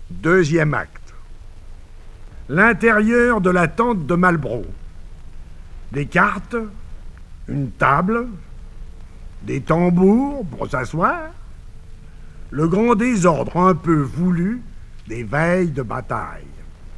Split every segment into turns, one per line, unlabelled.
Deuxième acte. L'intérieur de la tente de Malbro. Des cartes, une table, des tambours pour s'asseoir, le grand désordre un peu voulu des veilles de bataille.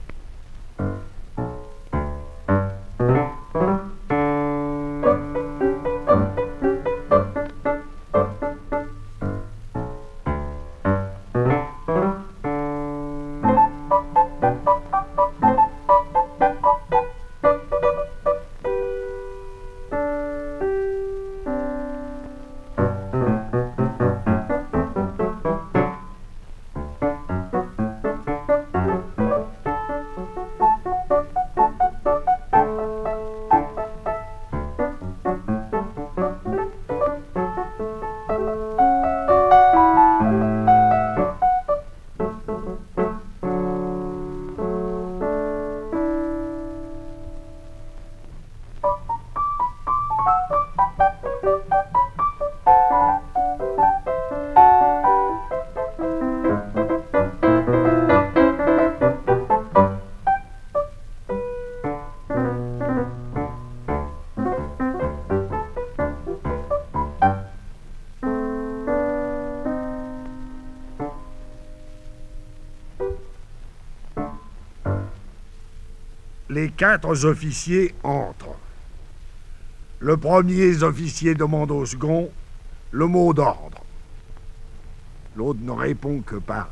Les 4 officiers entrent. Le premier officier demande au second le mot d'ordre. L'autre ne répond que par...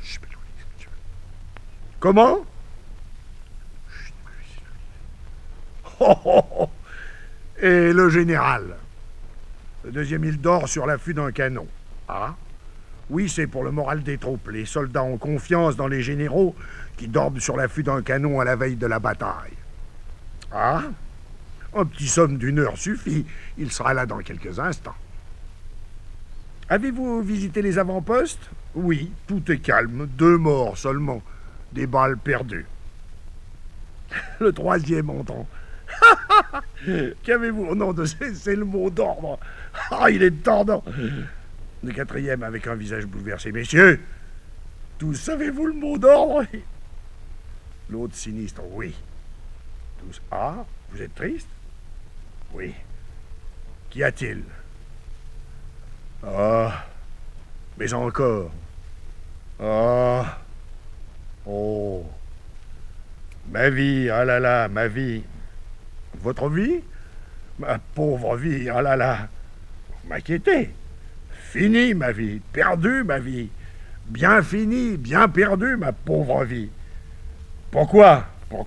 Comment? Oh. Et le général? Le deuxième, il dort sur l'affût d'un canon. Ah? Oui, c'est pour le moral des troupes. Les soldats ont confiance dans les généraux qui dorment sur l'affût d'un canon à la veille de la bataille. Ah? Un petit somme d'1 heure suffit. Il sera là dans quelques instants. Avez-vous visité les avant-postes? Oui, tout est calme. 2 morts seulement. Des balles perdues. Le troisième entend. Qu'avez-vous au nom de... C'est le mot d'ordre. Ah, il est tordant. Le quatrième avec un visage bouleversé. Messieurs, tous savez-vous le mot d'ordre? L'autre sinistre. Oui. Tous. Ah, vous êtes triste? Oui. Qu'y a-t-il? Ah, mais encore. Ah, oh. Ma vie, ah là là, ma vie. Votre vie? Ma pauvre vie, ah là là. Vous m'inquiétez. Fini ma vie, perdu ma vie. Bien fini, bien perdu ma pauvre vie. Pourquoi?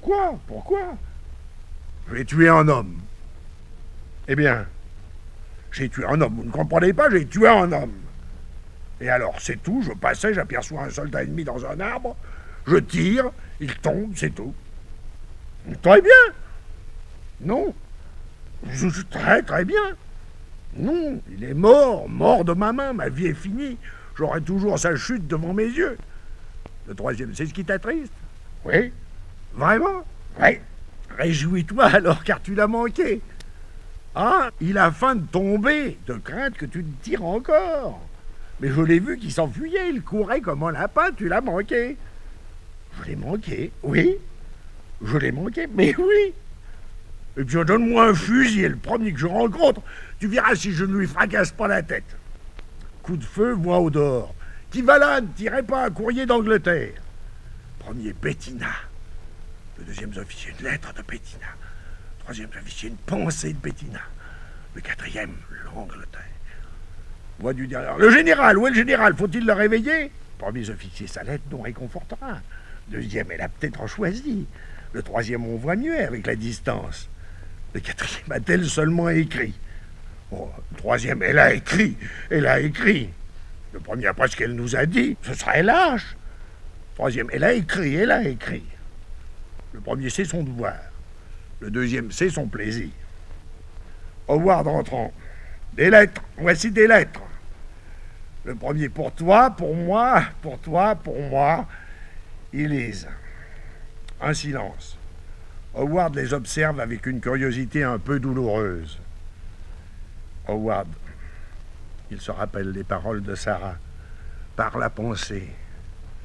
J'ai tué un homme. Eh bien, j'ai tué un homme, vous ne comprenez pas, j'ai tué un homme. Et alors, c'est tout, je passais, j'aperçois un soldat ennemi dans un arbre, je tire, il tombe, c'est tout. Très bien. Non. Très, très bien. Non, il est mort de ma main, ma vie est finie. J'aurai toujours sa chute devant mes yeux. Le troisième, c'est ce qui t'attriste? Oui. Vraiment? Oui. Réjouis-toi alors, car tu l'as manqué. Ah, il a faim de tomber, de crainte que tu te tires encore. Mais je l'ai vu qui s'enfuyait, il courait comme un lapin, tu l'as manqué. Je l'ai manqué, oui. Je l'ai manqué, mais oui. Et puis donne-moi un fusil, le premier que je rencontre, tu verras si je ne lui fracasse pas la tête. Coup de feu, moi au dehors. Qui va là, ne tirez pas un courrier d'Angleterre. Premier, Bettina. Le deuxième officier, une lettre de Bettina. Le troisième officier, une pensée de Bettina. Le quatrième, l'Angleterre. Voix du derrière. Le général, où est le général? Faut-il le réveiller? Premier officier, sa lettre nous réconfortera. Deuxième, elle a peut-être choisi. Le troisième, on voit mieux avec la distance. Le quatrième a-t-elle seulement écrit? Oh, le troisième, elle a écrit. Le premier, après ce qu'elle nous a dit, ce serait lâche. Le troisième, elle a écrit. Le premier, c'est son devoir. Le deuxième, c'est son plaisir. Howard entrant. Des lettres, voici des lettres. Le premier pour toi, pour moi, pour toi, pour moi. Ils lisent. Un silence. Howard les observe avec une curiosité un peu douloureuse. Howard, il se rappelle les paroles de Sarah. Par la pensée,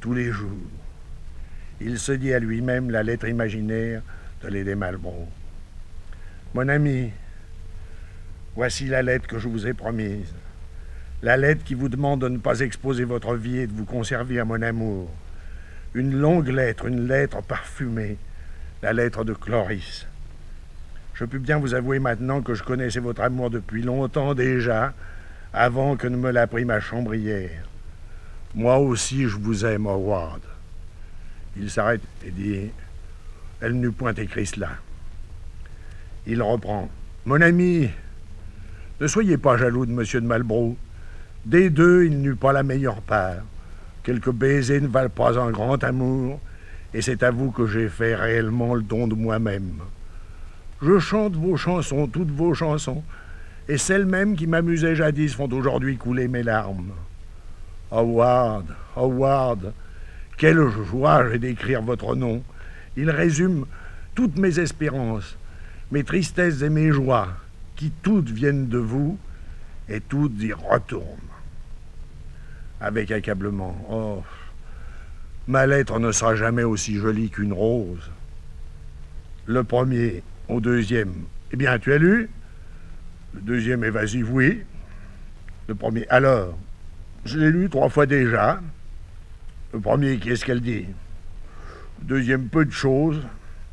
tous les jours. Il se dit à lui-même la lettre imaginaire de Lady Malbrough. Mon ami, voici la lettre que je vous ai promise. La lettre qui vous demande de ne pas exposer votre vie et de vous conserver à mon amour. Une longue lettre, une lettre parfumée, la lettre de Cloris. Je puis bien vous avouer maintenant que je connaissais votre amour depuis longtemps déjà, avant que ne me l'apprît ma chambrière. Moi aussi je vous aime, Howard. Il s'arrête et dit « Elle n'eût point écrit cela. » Il reprend « Mon ami, ne soyez pas jaloux de monsieur de Malbrough. Des deux, il n'eut pas la meilleure part. Quelques baisers ne valent pas un grand amour, et c'est à vous que j'ai fait réellement le don de moi-même. Je chante vos chansons, toutes vos chansons, et celles mêmes qui m'amusaient jadis font aujourd'hui couler mes larmes. Howard, Howard, quelle joie j'ai d'écrire votre nom. Il résume toutes mes espérances, mes tristesses et mes joies, qui toutes viennent de vous, et toutes y retournent. Avec accablement. Oh, ma lettre ne sera jamais aussi jolie qu'une rose. Le premier au deuxième. Eh bien, tu as lu? Le deuxième évasif, oui. Le premier, alors, je l'ai lu 3 fois déjà. Le premier, qu'est-ce qu'elle dit? Le deuxième, peu de choses.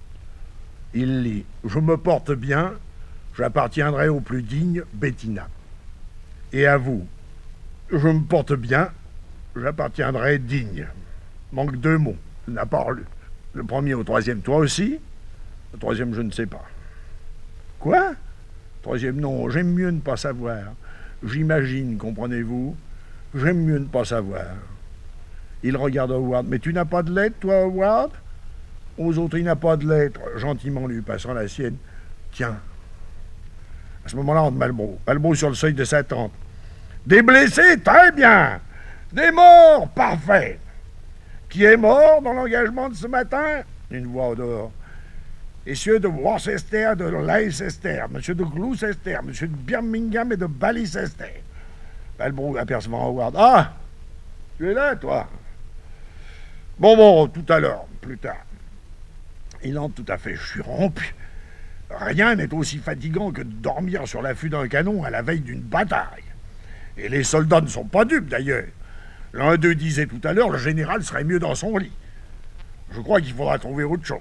Il lit, je me porte bien, j'appartiendrai au plus digne Bettina. Et à vous, je me porte bien, j'appartiendrai digne. Manque 2 mots, il n'a pas relu. Le premier au troisième, toi aussi? Le troisième, je ne sais pas. Quoi? Troisième, non, j'aime mieux ne pas savoir. J'imagine, comprenez-vous? J'aime mieux ne pas savoir. Il regarde Howard. Mais tu n'as pas de lettre, toi, Howard? Aux autres, il n'a pas de lettre. Gentiment lui passant la sienne. Tiens. À ce moment-là, entre Malbrough. Malbrough sur le seuil de sa tente. Des blessés, très bien. Des morts, parfait. Qui est mort dans l'engagement de ce matin? Une voix au dehors. Messieurs de Worcester, de Leicester, monsieur de Gloucester, monsieur de Birmingham et de Ballycester. Malbrough apercevant Howard. Ah, tu es là, toi? Bon, tout à l'heure, plus tard. Il entre tout à fait. Je suis rompu. Rien n'est aussi fatigant que de dormir sur l'affût d'un canon à la veille d'une bataille. Et les soldats ne sont pas dupes, d'ailleurs. L'un d'eux disait tout à l'heure, le général serait mieux dans son lit. Je crois qu'il faudra trouver autre chose.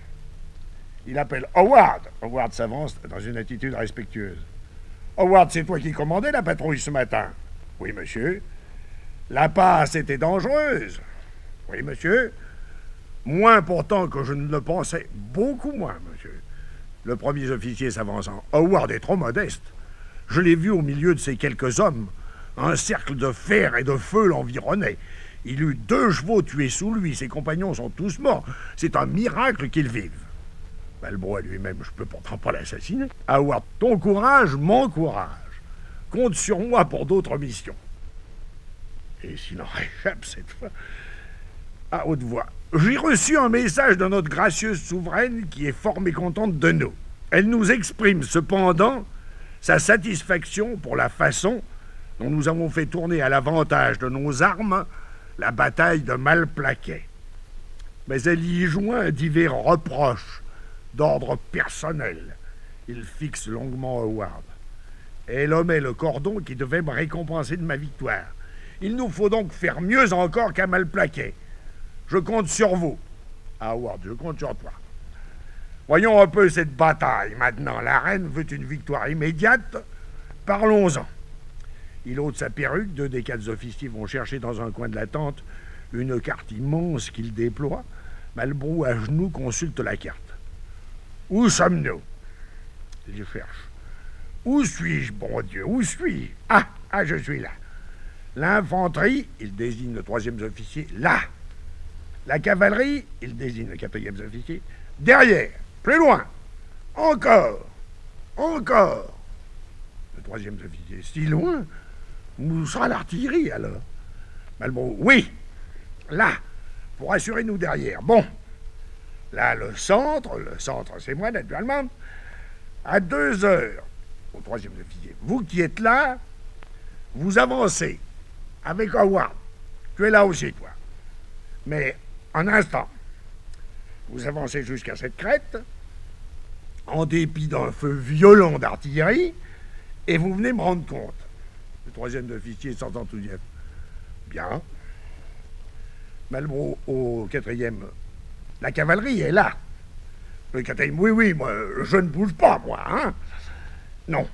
Il appelle Howard. Howard s'avance dans une attitude respectueuse. Howard, c'est toi qui commandais la patrouille ce matin? Oui, monsieur. La passe était dangereuse? Oui, monsieur. Moins pourtant que je ne le pensais. Beaucoup moins, monsieur. Le premier officier s'avançant. Howard est trop modeste. Je l'ai vu au milieu de ces quelques hommes. Un cercle de fer et de feu l'environnait. Il eut 2 chevaux tués sous lui. Ses compagnons sont tous morts. C'est un miracle qu'ils vivent. Malbrough à lui-même, je peux pourtant pas l'assassiner. Howard, ton courage, mon courage. Compte sur moi pour d'autres missions. Et s'il en réchappe cette fois, à haute voix, j'ai reçu un message de notre gracieuse souveraine qui est fort mécontente de nous. Elle nous exprime cependant sa satisfaction pour la façon dont nous avons fait tourner à l'avantage de nos armes la bataille de Malplaquet. Mais elle y joint divers reproches d'ordre personnel. Il fixe longuement Howard. Elle omet le cordon qui devait me récompenser de ma victoire. Il nous faut donc faire mieux encore qu'à Malplaquet. Je compte sur vous. Howard, je compte sur toi. Voyons un peu cette bataille maintenant. La reine veut une victoire immédiate. Parlons-en. Il ôte sa perruque. 2 des 4 officiers vont chercher dans un coin de la tente une carte immense qu'il déploie. Malbrough, à genoux, consulte la carte. Où sommes-nous? Il cherche. Où suis-je, bon Dieu? Où suis-je? Ah, je suis là. L'infanterie, il désigne le 3e officier, là. La cavalerie, il désigne le 4e officier, derrière, plus loin. Encore. Le 3e officier, si loin? Où sera l'artillerie, alors? Malbrough, oui, là, pour assurer nous derrière. Bon. Là, le centre, c'est moi, naturellement, à 2 heures, au 3e officier. Vous qui êtes là, vous avancez avec Howard. Tu es là aussi, toi. Mais, un instant, vous avancez jusqu'à cette crête, en dépit d'un feu violent d'artillerie, et vous venez me rendre compte. Le troisième officier sans enthousiasme. Bien. Malbro au quatrième. La cavalerie est là. Le quatrième, oui, moi, je ne bouge pas, moi, hein. Non.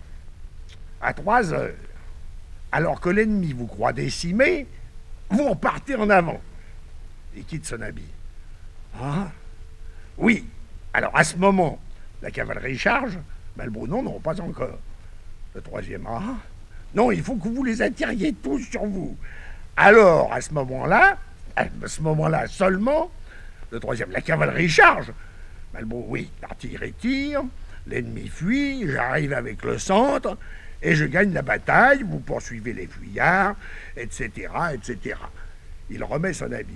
À 3 heures, alors que l'ennemi vous croit décimé, vous repartez en avant. Et quitte son habit. Ah. Oui. Alors, à ce moment, la cavalerie charge. Malbro, non, pas encore. Le troisième, ah. Non, il faut que vous les attiriez tous sur vous. Alors, à ce moment-là seulement, le troisième, la cavalerie charge. Malbro, oui, l'artillerie tire, l'ennemi fuit, j'arrive avec le centre, et je gagne la bataille, vous poursuivez les fuyards, etc., etc. Il remet son habit.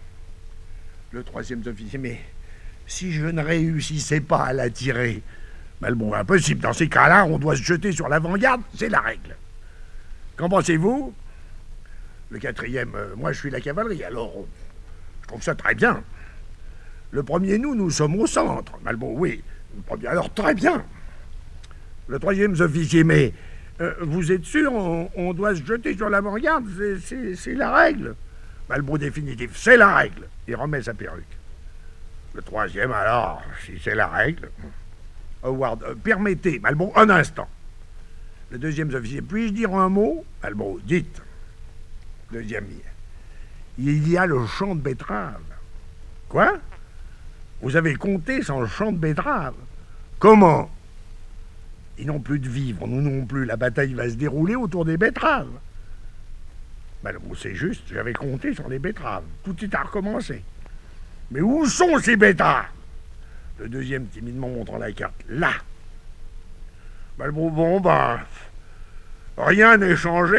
Le troisième officier, mais si je ne réussissais pas à la tirer, Malbro, impossible, dans ces cas-là, on doit se jeter sur l'avant-garde, c'est la règle. Qu'en pensez-vous? Le quatrième, moi je suis la cavalerie, alors je trouve ça très bien. Le premier, nous sommes au centre. Malbro, oui, le premier, alors très bien. Le troisième officier, mais vous êtes sûr, on doit se jeter sur l'avant-garde, c'est la règle. Malbro définitif, c'est la règle. Il remet sa perruque. Le troisième, alors, si c'est la règle. Howard, permettez, Malbro, un instant. Le deuxième officier, puis-je dire un mot? Malbro, dites. Deuxième, il y a le champ de betteraves. Quoi? Vous avez compté sans le champ de betteraves? Comment? Ils n'ont plus de vivres, nous non plus. La bataille va se dérouler autour des betteraves. Malbro, c'est juste, j'avais compté sur les betteraves. Tout est à recommencer. Mais où sont ces betteraves? Le deuxième, timidement montrant la carte. Là. Malbro, bon, rien n'est changé.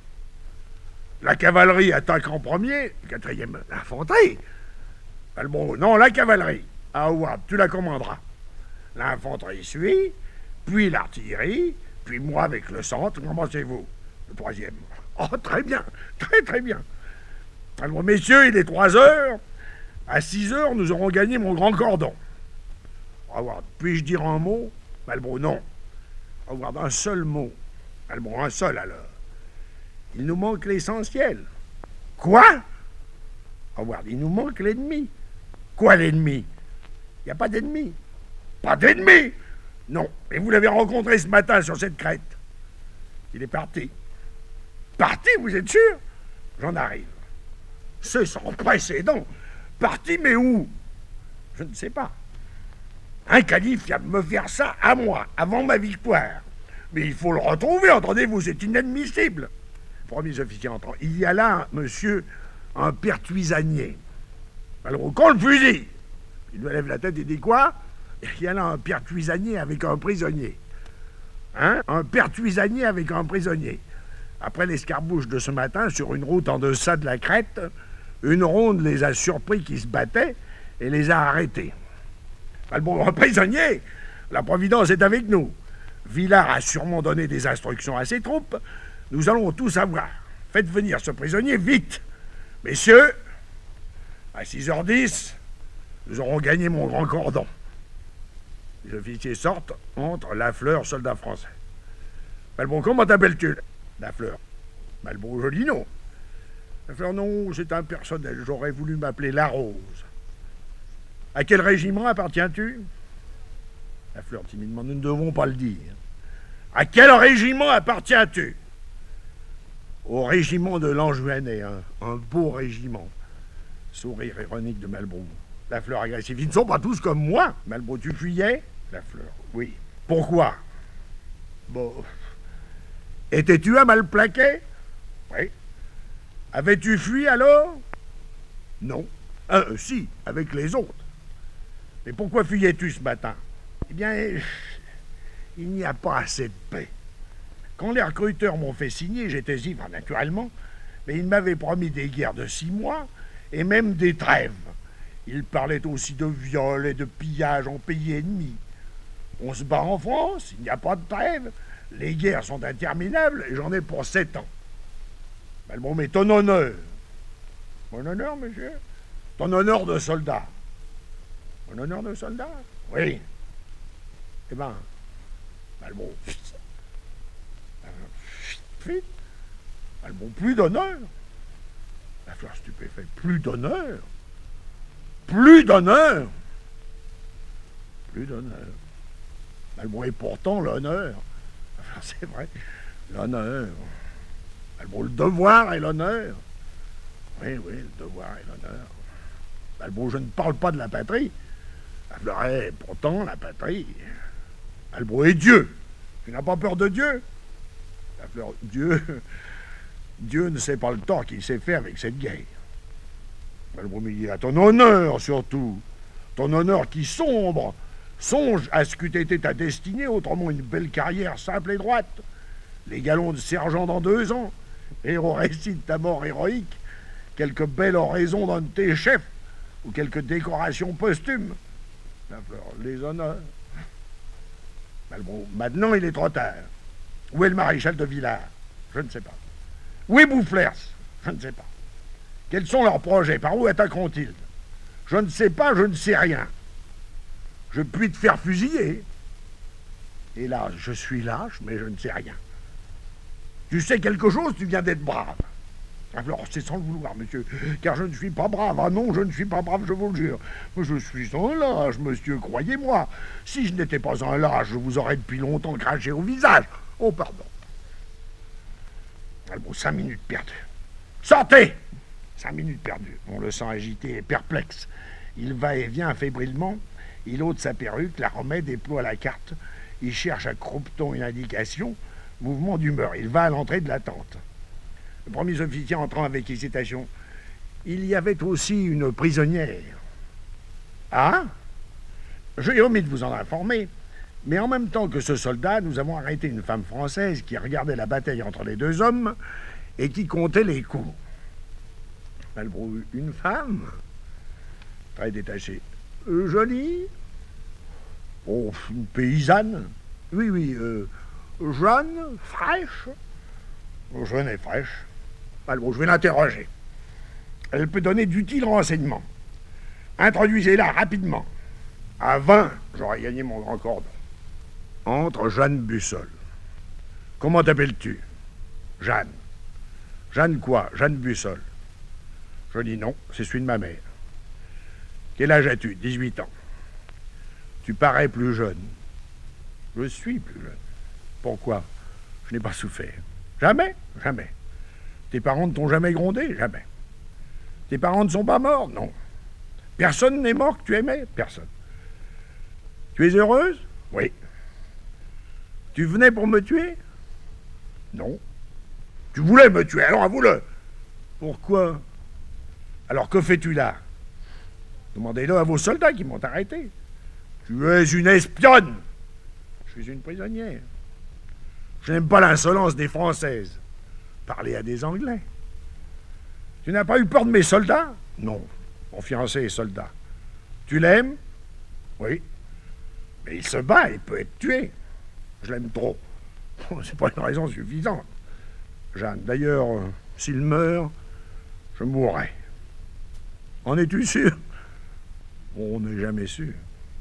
La cavalerie attaque en premier. Le quatrième, l'infanterie. Malbro, non, la cavalerie. Howard, tu la commanderas. L'infanterie suit, puis l'artillerie, puis moi avec le centre. Comment pensez-vous? Le troisième. Oh, très bien, très bien. Alors, messieurs, il est 3 heures. À 6 heures, nous aurons gagné mon grand cordon. Howard, puis-je dire un mot? Malbro, non. Howard, un seul mot. Malbro, un seul alors. Il nous manque l'essentiel. Quoi? Howard, il nous manque l'ennemi. Quoi l'ennemi? Il n'y a pas d'ennemi. Pas d'ennemi? Non. Et vous l'avez rencontré ce matin sur cette crête. Il est parti. Parti, vous êtes sûr? J'en arrive. C'est sans précédent. Parti, mais où? Je ne sais pas. Un calife vient de me faire ça à moi, avant ma victoire. Mais il faut le retrouver, entendez-vous, c'est inadmissible. Premier officier entrant. Il y a là, monsieur, un pertuisanier. Alors, quand le fusil? Il me lève la tête et dit quoi? Il y a là un pertuisanier avec un prisonnier. Hein? Un pertuisanier avec un prisonnier. Après l'escarbouche de ce matin, sur une route en deçà de la crête, une ronde les a surpris qui se battaient et les a arrêtés. Bon, un prisonnier, la Providence est avec nous. Villars a sûrement donné des instructions à ses troupes. Nous allons tout savoir. Faites venir ce prisonnier vite. Messieurs, à 6h10, nous aurons gagné mon grand cordon. Les officiers sortent, entrent, Lafleur, soldat français. Malbon, comment t'appelles-tu? Lafleur. Malbon, joli nom. Lafleur, non, c'est un personnel. J'aurais voulu m'appeler Larose. À quel régiment appartiens-tu? Lafleur, timidement, nous ne devons pas le dire. À quel régiment appartiens-tu? Au régiment de l'Anjouanais, un beau régiment. Sourire ironique de Malbon. Lafleur agressif. Ils ne sont pas tous comme moi. Malbon, tu fuyais? Lafleur, oui. Pourquoi? Bon. Étais-tu à Malplaquet? Oui. Avais-tu fui alors? Non. Si, avec les autres. Mais pourquoi fuyais-tu ce matin? Eh bien, il n'y a pas assez de paix. Quand les recruteurs m'ont fait signer, j'étais ivre, naturellement, mais ils m'avaient promis des guerres de 6 mois et même des trêves. Ils parlaient aussi de viols et de pillages en pays ennemis. On se bat en France, il n'y a pas de trêve, les guerres sont interminables et j'en ai pour 7 ans. Malbon, mais ton honneur, Mon honneur, monsieur? Ton honneur de soldat. Mon honneur de soldat? Oui. Eh ben bon, bon, plus d'honneur. La fleur stupéfaite, plus d'honneur. Plus d'honneur. Plus d'honneur. Bon, et pourtant l'honneur. C'est vrai, l'honneur. Bon, le devoir et l'honneur. Oui, le devoir et l'honneur. Bon, je ne parle pas de la patrie. Pourtant, la patrie. Bon, et Dieu. Tu n'as pas peur de Dieu? Dieu ne sait pas le tort qu'il sait faire avec cette guerre. Bon, mais il y a ton honneur, surtout. Ton honneur qui sombre. Songe à ce qu'eût été ta destinée, autrement une belle carrière simple et droite. Les galons de sergent dans 2 ans. Et au récit de ta mort héroïque, quelques belles oraisons d'un de tes chefs, ou quelques décorations posthumes. Les honneurs. Bon, maintenant il est trop tard. Où est le maréchal de Villars? Je ne sais pas. Où est Boufflers? Je ne sais pas. Quels sont leurs projets? Par où attaqueront-ils? Je ne sais pas, je ne sais rien. Je puis te faire fusiller. Et là, je suis lâche, mais je ne sais rien. Tu sais quelque chose, tu viens d'être brave. Alors, c'est sans le vouloir, monsieur, car je ne suis pas brave. Ah non, je ne suis pas brave, je vous le jure. Je suis un lâche, monsieur, croyez-moi. Si je n'étais pas un lâche, je vous aurais depuis longtemps craché au visage. Oh, pardon. Bon, 5 minutes perdues. Sortez! 5 minutes perdues. On le sent agité et perplexe. Il va et vient fébrilement. Il ôte sa perruque, la remet, déploie la carte. Il cherche à croupeton une indication. Mouvement d'humeur. Il va à l'entrée de la tente. Le premier officier entrant avec hésitation. Il y avait aussi une prisonnière. Ah? J'ai omis de vous en informer. Mais en même temps que ce soldat, nous avons arrêté une femme française qui regardait la bataille entre les 2 hommes et qui comptait les coups. Une femme? Très détachée. Jolie? Oh, une paysanne? Oui, jeune, fraîche? Jeune et fraîche. Je vais l'interroger. Elle peut donner d'utiles renseignements. Introduisez-la rapidement. À 20, j'aurai gagné mon grand cordon. Entre Jeanne Bussol. Comment t'appelles-tu? Jeanne. Jeanne quoi? Jeanne Bussol. Je dis non, c'est celui de ma mère. Quel âge as-tu? 18 ans. Tu parais plus jeune. Je suis plus jeune. Pourquoi? Je n'ai pas souffert. Jamais. Tes parents ne t'ont jamais grondé? Jamais. Tes parents ne sont pas morts? Non. Personne n'est mort que tu aimais? Personne. Tu es heureuse? Oui. Tu venais pour me tuer? Non. Tu voulais me tuer, alors avoue-le. Pourquoi? Alors que fais-tu là? Demandez-le à vos soldats qui m'ont arrêté. Tu es une espionne. Je suis une prisonnière. Je n'aime pas l'insolence des Françaises. Parler à des Anglais. Tu n'as pas eu peur de mes soldats? Non. Mon fiancé est soldat. Tu l'aimes? Oui. Mais il se bat, il peut être tué. Je l'aime trop. C'est pas une raison suffisante. Jeanne, d'ailleurs, s'il meurt, je mourrai. En es-tu sûr? On n'est jamais sûr.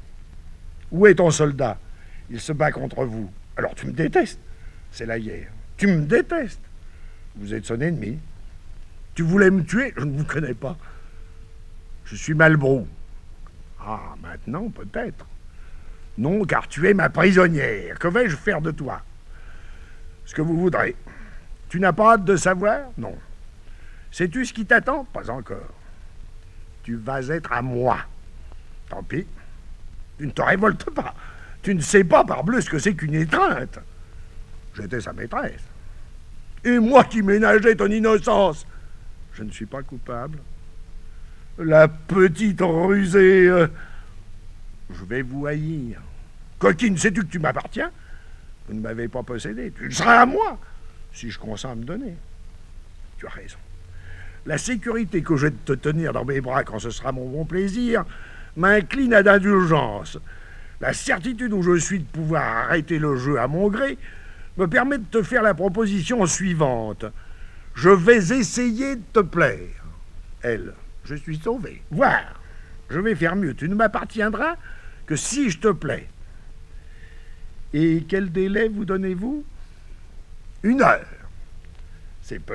Où est ton soldat? Il se bat contre vous. Alors tu me détestes. C'est la guerre. Tu me détestes. Vous êtes son ennemi. Tu voulais me tuer? Je ne vous connais pas. Je suis Malbrou. Ah, maintenant, peut-être. Non, car tu es ma prisonnière. Que vais-je faire de toi? Ce que vous voudrez. Tu n'as pas hâte de savoir? Non. Sais-tu ce qui t'attend? Pas encore. Tu vas être à moi. Tant pis. Tu ne te révoltes pas. Tu ne sais pas, parbleu, ce que c'est qu'une étreinte. J'étais sa maîtresse. Et moi qui ménageais ton innocence. Je ne suis pas coupable. La petite rusée. Je vais vous haïr. Coquine, sais-tu que tu m'appartiens? Vous ne m'avez pas possédé. Tu le seras à moi, si je consens à me donner. Tu as raison. La sécurité que je vais te tenir dans mes bras quand ce sera mon bon plaisir m'incline à d'indulgence. La certitude où je suis de pouvoir arrêter le jeu à mon gré me permet de te faire la proposition suivante. Je vais essayer de te plaire. Elle, je suis sauvé. Voir. Je vais faire mieux. Tu ne m'appartiendras que si je te plais. Et quel délai vous donnez-vous? 1 heure. C'est peu.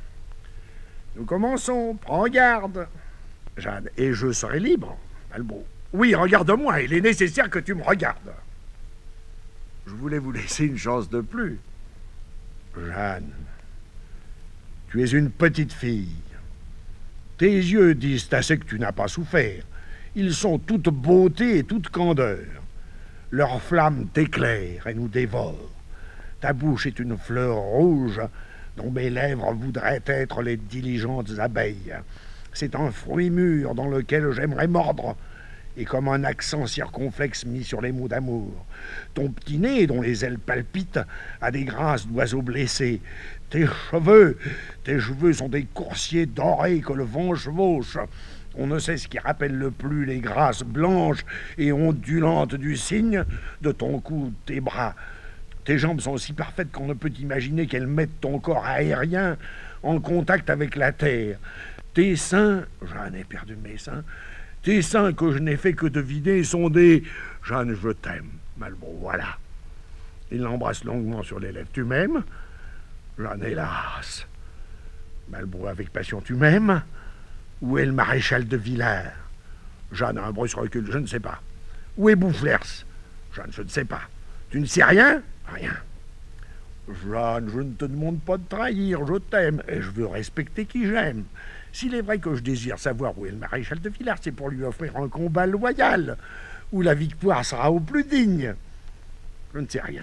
Nous commençons. Prends garde. Jeanne, et je serai libre. Malbro. Oui, regarde-moi. Il est nécessaire que tu me regardes. Je voulais vous laisser une chance de plus. Jeanne, tu es une petite fille. Tes yeux disent assez que tu n'as pas souffert. Ils sont toute beauté et toute candeur. Leur flamme t'éclaire et nous dévore. Ta bouche est une fleur rouge dont mes lèvres voudraient être les diligentes abeilles. C'est un fruit mûr dans lequel j'aimerais mordre, et comme un accent circonflexe mis sur les mots d'amour. Ton petit nez, dont les ailes palpitent, a des grâces d'oiseaux blessés. Tes cheveux sont des coursiers dorés que le vent chevauche. On ne sait ce qui rappelle le plus les grâces blanches et ondulantes du cygne de ton cou, tes bras. Tes jambes sont si parfaites qu'on ne peut imaginer qu'elles mettent ton corps aérien en contact avec la terre. Tes seins, j'en ai perdu mes seins, tes seins que je n'ai fait que deviner sont des... Jeanne, je t'aime. Malbro, voilà. Il l'embrasse longuement sur les lèvres. Tu m'aimes? Jeanne, hélas. Malbro, avec passion. Tu m'aimes? Où est le maréchal de Villars? Jeanne, un brusque recul. Je ne sais pas. Où est Boufflers? Jeanne, je ne sais pas. Tu ne sais rien? Rien. Jeanne, je ne te demande pas de trahir. Je t'aime et je veux respecter qui j'aime. S'il est vrai que je désire savoir où est le maréchal de Villars, c'est pour lui offrir un combat loyal, où la victoire sera au plus digne. Je ne sais rien.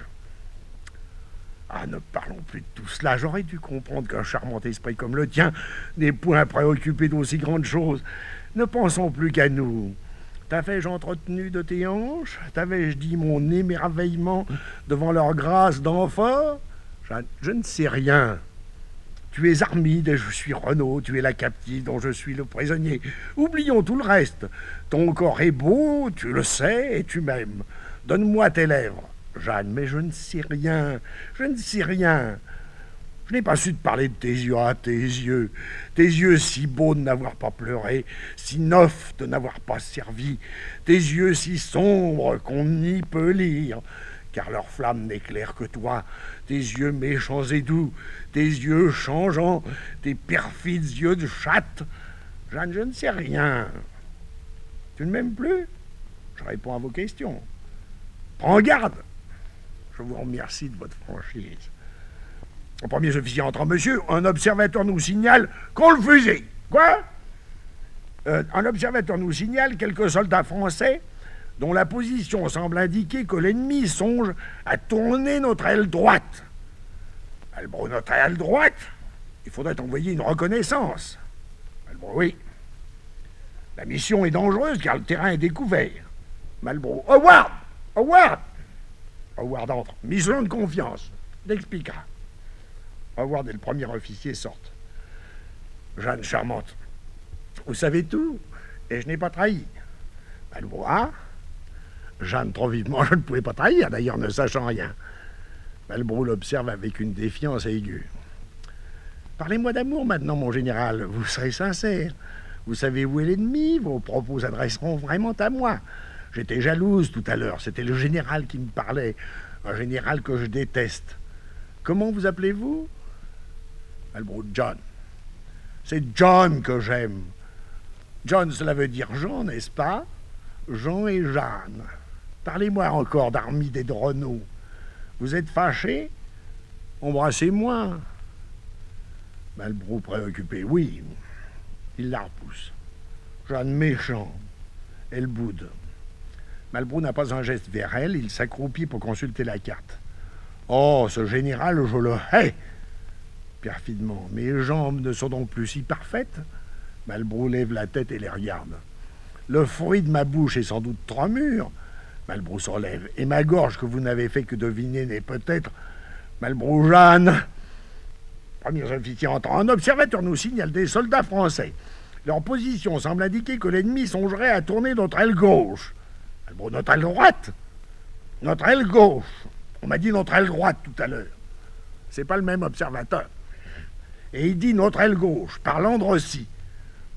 Ah, ne parlons plus de tout cela. J'aurais dû comprendre qu'un charmant esprit comme le tien n'est point préoccupé d'aussi grandes choses. Ne pensons plus qu'à nous. T'avais-je entretenu de tes hanches? T'avais-je dit mon émerveillement devant leur grâce d'enfant? Je ne sais rien. Tu es Armide et je suis Renaud, tu es la captive dont je suis le prisonnier. Oublions tout le reste. Ton corps est beau, tu le sais, et tu m'aimes. Donne-moi tes lèvres. Jeanne, mais je ne sais rien, je ne sais rien. Je n'ai pas su te parler de tes yeux, tes yeux si beaux de n'avoir pas pleuré, si neufs de n'avoir pas servi, tes yeux si sombres qu'on n'y peut lire, car leur flamme n'éclaire que toi, tes yeux méchants et doux, tes yeux changeants, tes perfides yeux de chatte. Jeanne, je ne sais rien. Tu ne m'aimes plus? Je réponds à vos questions. Prends garde. Je vous remercie de votre franchise. Au premier officier entrant, monsieur, un observateur nous signale qu'on le fusille. Quoi? Un observateur nous signale quelques soldats français dont la position semble indiquer que l'ennemi songe à tourner notre aile droite. Malbro, notre aile droite? Il faudrait envoyer une reconnaissance. Malbro, oui. La mission est dangereuse car le terrain est découvert. Malbro, Howard! Howard! Howard entre. Mission de confiance. T'expliquera. Howard et le premier officier sortent. Jeanne charmante. Vous savez tout, et je n'ai pas trahi. Malbro, ah? Jeanne, trop vivement, je ne pouvais pas trahir, d'ailleurs, ne sachant rien. Malbro l'observe avec une défiance aiguë. Parlez-moi d'amour maintenant, mon général. Vous serez sincère. Vous savez où est l'ennemi. Vos propos s'adresseront vraiment à moi. J'étais jalouse tout à l'heure. C'était le général qui me parlait. Un général que je déteste. Comment vous appelez-vous? Malbro, John. C'est John que j'aime. John, cela veut dire Jean, n'est-ce pas? Jean et Jeanne. Parlez-moi encore d'Armide et de Renaud. Vous êtes fâché? Embrassez-moi. Malbro préoccupé. Oui. Il la repousse. Jeanne méchant. Elle boude. Malbro n'a pas un geste vers elle. Il s'accroupit pour consulter la carte. Oh, ce général, je le hais. Perfidement. Mes jambes ne sont donc plus si parfaites? Malbro lève la tête et les regarde. Le fruit de ma bouche est sans doute trop mûr. Malbro s'enlève. Et ma gorge que vous n'avez fait que deviner n'est peut-être... Malbro, Jeanne. Premier officier entrant. Un observateur nous signale des soldats français. Leur position semble indiquer que l'ennemi songerait à tourner notre aile gauche. Malbro, notre aile droite? Notre aile gauche. On m'a dit notre aile droite tout à l'heure. C'est pas le même observateur. Et il dit notre aile gauche, par l'Andre aussi.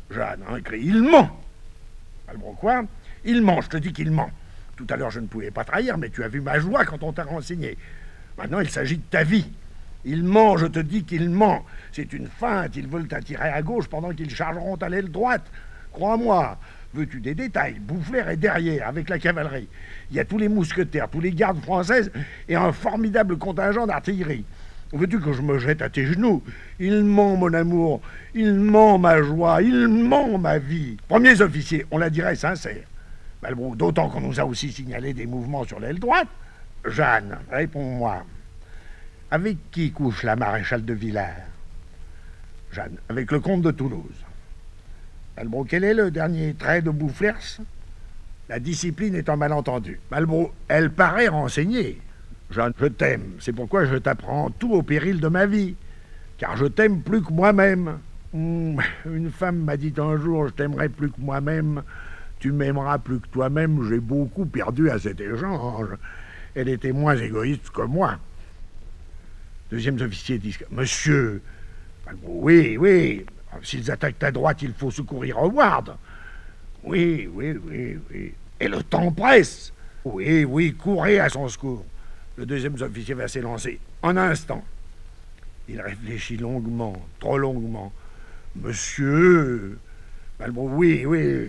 Jeanne, un cri, il ment. Malbro, quoi? Il ment, je te dis qu'il ment. Tout à l'heure, je ne pouvais pas trahir, mais tu as vu ma joie quand on t'a renseigné. Maintenant, il s'agit de ta vie. Il ment, je te dis qu'il ment. C'est une feinte, ils veulent t'attirer à gauche pendant qu'ils chargeront à l'aile droite. Crois-moi. Veux-tu des détails? Boufflers est derrière, avec la cavalerie. Il y a tous les mousquetaires, tous les gardes françaises et un formidable contingent d'artillerie. Veux-tu que je me jette à tes genoux? Il ment, mon amour. Il ment, ma joie. Il ment, ma vie. Premiers officiers, on la dirait sincère. Malbro, d'autant qu'on nous a aussi signalé des mouvements sur l'aile droite. Jeanne, réponds-moi. Avec qui couche la maréchale de Villars? Jeanne, avec le comte de Toulouse. Malbro, quel est le dernier trait de Boufflers? La discipline est un malentendu. Malbro, elle paraît renseignée. Jeanne, je t'aime, c'est pourquoi je t'apprends tout au péril de ma vie. Car je t'aime plus que moi-même. Une femme m'a dit un jour, je t'aimerai plus que moi-même. Tu m'aimeras plus que toi-même. J'ai beaucoup perdu à cet échange. Elle était moins égoïste que moi. Deuxième officier dit, monsieur, oui, oui, s'ils attaquent à droite, il faut secourir Howard. Oui. Et le temps presse. Oui, courez à son secours. Le deuxième officier va s'élancer. Un instant. Il réfléchit longuement, trop longuement. Monsieur, Malbro, oui.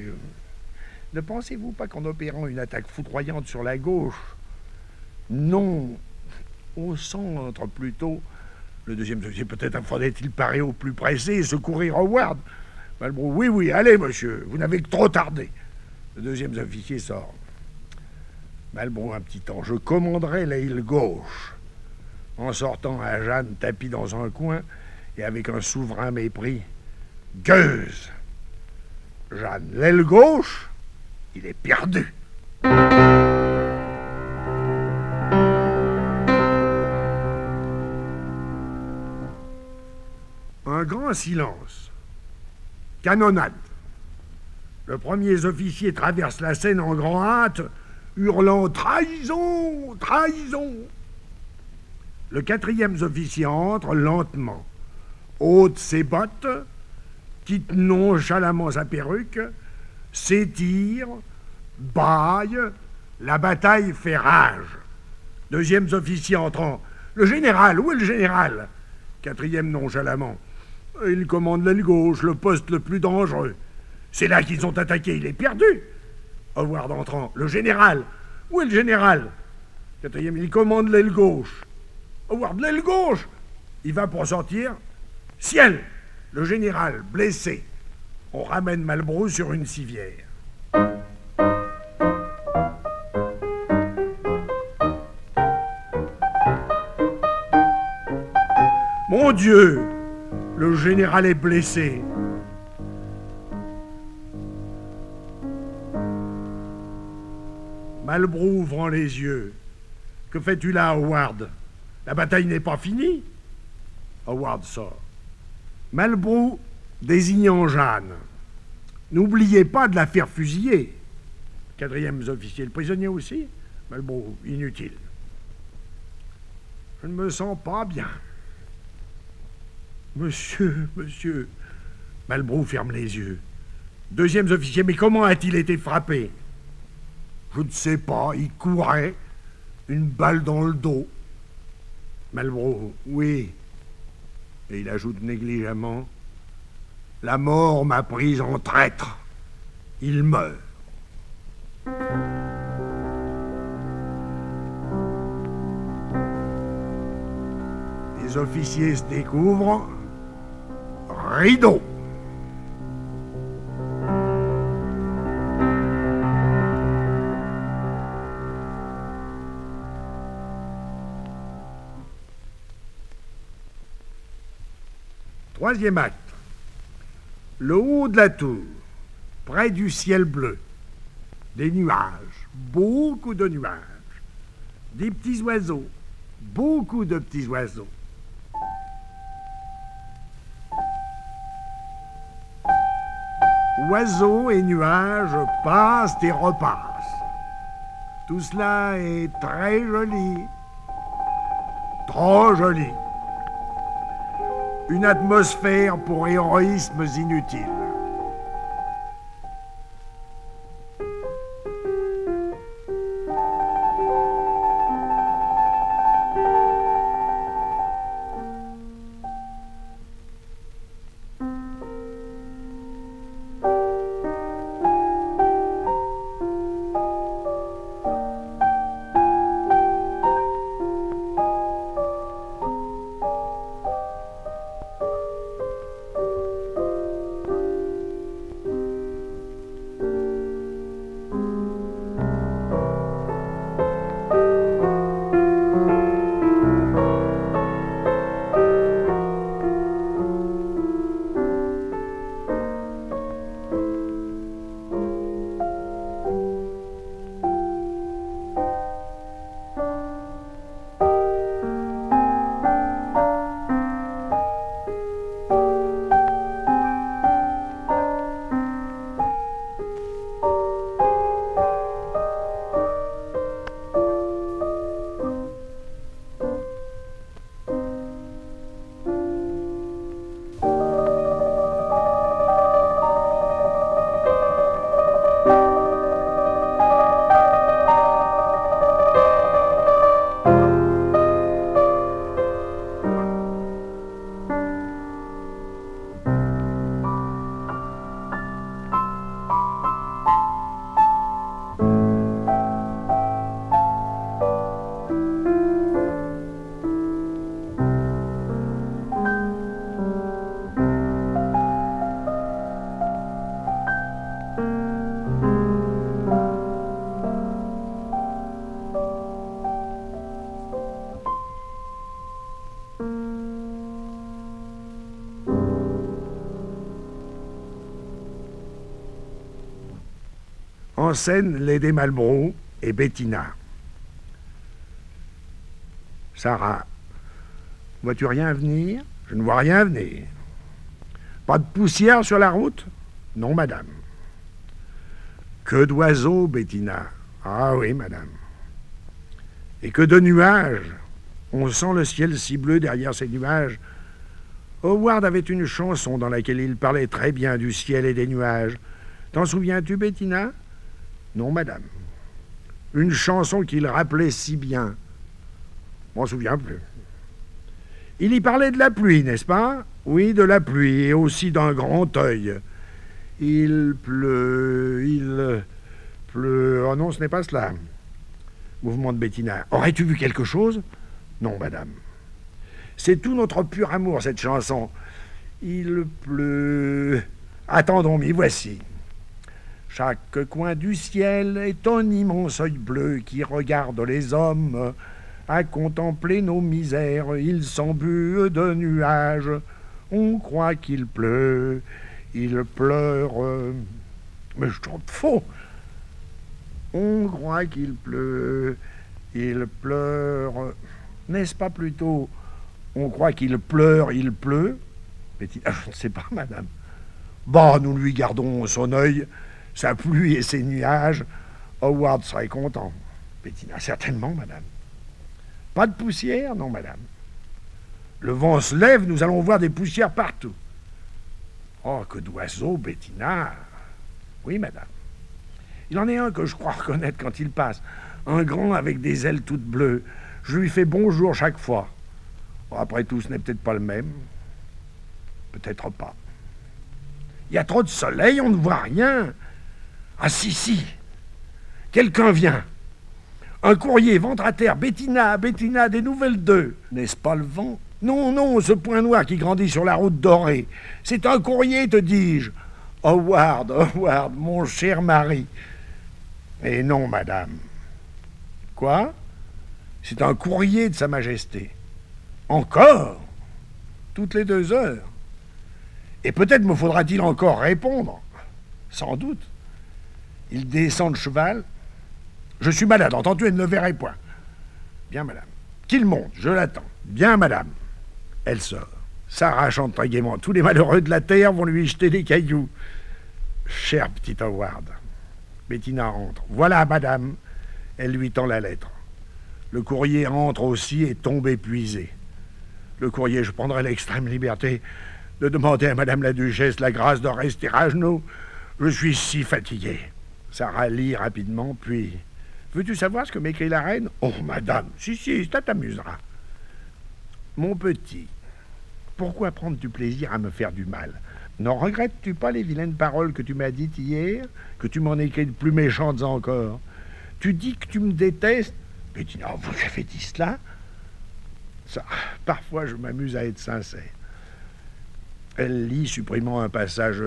Ne pensez-vous pas qu'en opérant une attaque foudroyante sur la gauche, non, au centre plutôt, le deuxième officier, peut-être faudrait-il parer au plus pressé et secourir Howard? Malbro, oui, allez, monsieur, vous n'avez que trop tardé. Le deuxième officier sort. Malbro, un petit temps, je commanderai l'aile gauche. En sortant à Jeanne, tapis dans un coin, et avec un souverain mépris. Gueuse! Jeanne, l'aile gauche, il est perdu. Un grand silence. Canonnade. Le premier officier traverse la scène en grand hâte, hurlant « Trahison! Trahison !» Le quatrième officier entre lentement, ôte ses bottes, quitte nonchalamment sa perruque, s'étire, bâille, la bataille fait rage. Deuxième officier entrant, « Le général, où est le général ?» Quatrième nonchalamment, « Il commande l'aile gauche, le poste le plus dangereux. C'est là qu'ils ont attaqué, il est perdu. » Howard entrant, « Le général, où est le général ?» Quatrième, « Il commande l'aile gauche. » Howard, l'aile gauche. Il va pour sortir. Ciel, le général blessé. On ramène Malbro sur une civière. Mon Dieu, le général est blessé. Malbro ouvrant les yeux. Que fais-tu là, Howard? La bataille n'est pas finie. Howard sort. Malbro désignant Jeanne. N'oubliez pas de la faire fusiller. Quatrième officier, le prisonnier aussi? Malbro, inutile. Je ne me sens pas bien. Monsieur. Malbro ferme les yeux. Deuxième officier, mais comment a-t-il été frappé? Je ne sais pas, il courait. Une balle dans le dos. Malbro, oui. Et il ajoute négligemment, la mort m'a prise en traître. Il meurt. Les officiers se découvrent. Rideau. Troisième acte. Le haut de la tour, près du ciel bleu. Des nuages, beaucoup de nuages. Des petits oiseaux, beaucoup de petits oiseaux. Oiseaux et nuages passent et repassent. Tout cela est très joli, trop joli. Une atmosphère pour héroïsmes inutiles. En scène, Lady Malbrough et Bettina. Sarah. Vois-tu rien venir? Je ne vois rien venir. Pas de poussière sur la route? Non, madame. Que d'oiseaux, Bettina? Ah oui, madame. Et que de nuages. On sent le ciel si bleu derrière ces nuages. Howard avait une chanson dans laquelle il parlait très bien du ciel et des nuages. T'en souviens-tu, Bettina? Non, madame. Une chanson qu'il rappelait si bien. M'en souviens plus. Il y parlait de la pluie, n'est-ce pas? Oui, de la pluie, et aussi d'un grand œil. Il pleut, il pleut... Oh non, ce n'est pas cela. Mouvement de Bettina. Aurais-tu vu quelque chose? Non, madame. C'est tout notre pur amour, cette chanson. Il pleut... Attendons, m'y voici. Chaque coin du ciel est un immense œil bleu qui regarde les hommes à contempler nos misères. Il s'embue de nuages. On croit qu'il pleut. Il pleure. Mais je chante faux. On croit qu'il pleut. Il pleure. N'est-ce pas plutôt on croit qu'il pleure, il pleut? Bettina, je ne sais pas, madame. Bon, nous lui gardons son œil, sa pluie et ses nuages. Howard serait content. Bettina, certainement, madame. Pas de poussière? Non, madame. Le vent se lève, nous allons voir des poussières partout. Oh, que d'oiseaux, Bettina. Oui, madame. Il en est un que je crois reconnaître quand il passe. Un grand avec des ailes toutes bleues. Je lui fais bonjour chaque fois. Bon, après tout, ce n'est peut-être pas le même. Peut-être pas. Il y a trop de soleil, on ne voit rien. Ah si. Quelqu'un vient. Un courrier, ventre à terre. Bettina, des nouvelles d'eux. N'est-ce pas le vent? Non, ce point noir qui grandit sur la route dorée. C'est un courrier, te dis-je. Howard, mon cher mari. Et non, madame. Quoi? C'est un courrier de Sa Majesté. Encore? Toutes les 2 heures. Et peut-être me faudra-t-il encore répondre. Sans doute. Il descend de cheval. Je suis malade, entends-tu, et ne le verrai point. Bien, madame. Qu'il monte, je l'attends. Bien, madame. Elle sort. Sarah chante très gaiement. Tous les malheureux de la terre vont lui jeter des cailloux. Cher petit Howard. Bettina entre. Voilà, madame. Elle lui tend la lettre. Le courrier entre aussi et tombe épuisé. Le courrier, je prendrai l'extrême liberté de demander à madame la duchesse la grâce de rester à genoux. Je suis si fatigué. Sarah lit rapidement, puis... Veux-tu savoir ce que m'écrit la reine? Oh, madame, si, ça t'amusera. Mon petit, pourquoi prendre du plaisir à me faire du mal? N'en regrettes-tu pas les vilaines paroles que tu m'as dites hier? Que tu m'en écris de plus méchantes encore? Tu dis que tu me détestes? Bettina, vous avez dit cela? Ça, parfois je m'amuse à être sincère. Elle lit, supprimant un passage.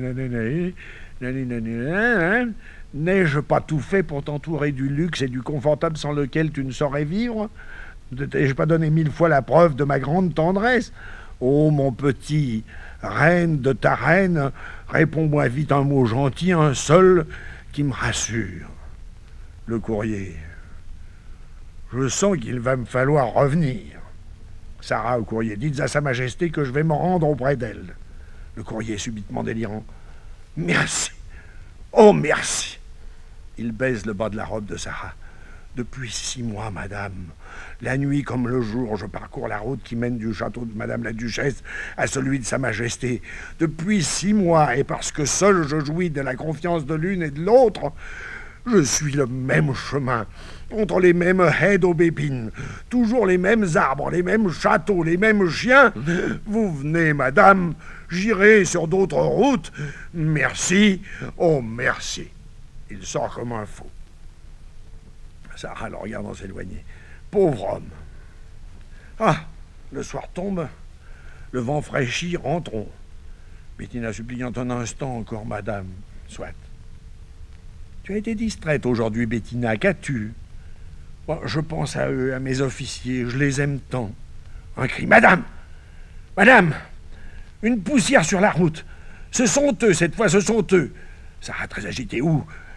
N'ai-je pas tout fait pour t'entourer du luxe et du confortable sans lequel tu ne saurais vivre? Ne t'ai-je pas donné 1000 fois la preuve de ma grande tendresse? Oh, mon petit, reine de ta reine, réponds-moi vite un mot gentil, un seul, qui me rassure. Le courrier. Je sens qu'il va me falloir revenir. Sarah au courrier. Dites à Sa Majesté que je vais me rendre auprès d'elle. Le courrier subitement délirant. Merci. Oh, merci. Il baise le bas de la robe de Sarah. Depuis 6 mois, madame, la nuit comme le jour, je parcours la route qui mène du château de madame la duchesse à celui de Sa Majesté. Depuis 6 mois, et parce que seul je jouis de la confiance de l'une et de l'autre, je suis le même chemin, entre les mêmes haies d'aubépines, toujours les mêmes arbres, les mêmes châteaux, les mêmes chiens. Vous venez, madame, j'irai sur d'autres routes. Merci, oh merci. Il sort comme un fou. Sarah le regardant s'éloigner. Pauvre homme. Ah, le soir tombe, le vent fraîchit, rentrons. Bettina suppliant un instant encore, madame. Soit. Tu as été distraite aujourd'hui, Bettina. Qu'as-tu? Bon, je pense à eux, à mes officiers. Je les aime tant. Un cri. Madame! Madame! Une poussière sur la route. Ce sont eux, cette fois, ce sont eux. Sarah, très agitée. Où?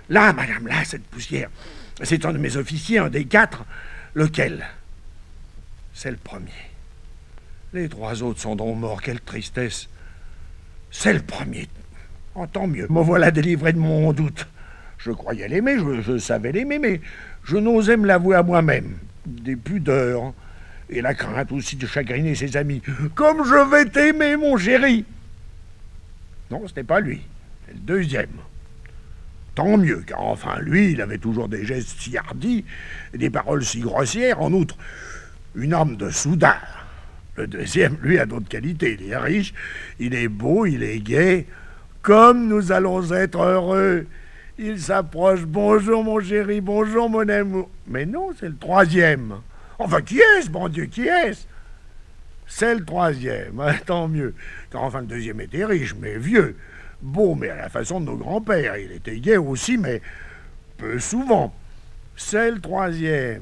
Là, madame, là, cette poussière. C'est un de mes officiers, un des 4. Lequel? C'est le premier. Les 3 autres sont donc morts, quelle tristesse. C'est le premier. Oh, tant mieux, me voilà délivré de mon doute. Je croyais l'aimer, je savais l'aimer, mais je n'osais me l'avouer à moi-même. Des pudeurs, et la crainte aussi de chagriner ses amis. Comme je vais t'aimer, mon chéri. Non, ce n'est pas lui, c'est le deuxième. Tant mieux, car enfin, lui, il avait toujours des gestes si hardis, et des paroles si grossières, en outre, une âme de soudard. Le deuxième, lui, a d'autres qualités. Il est riche, il est beau, il est gai. Comme nous allons être heureux. Il s'approche. Bonjour, mon chéri, bonjour, mon amour. Mais non, c'est le troisième. Enfin, qui est-ce, bon Dieu, qui est-ce? C'est le troisième, tant mieux. Car enfin, le deuxième était riche, mais vieux. Beau, mais à la façon de nos grands-pères. Il était gai aussi, mais peu souvent. C'est le troisième.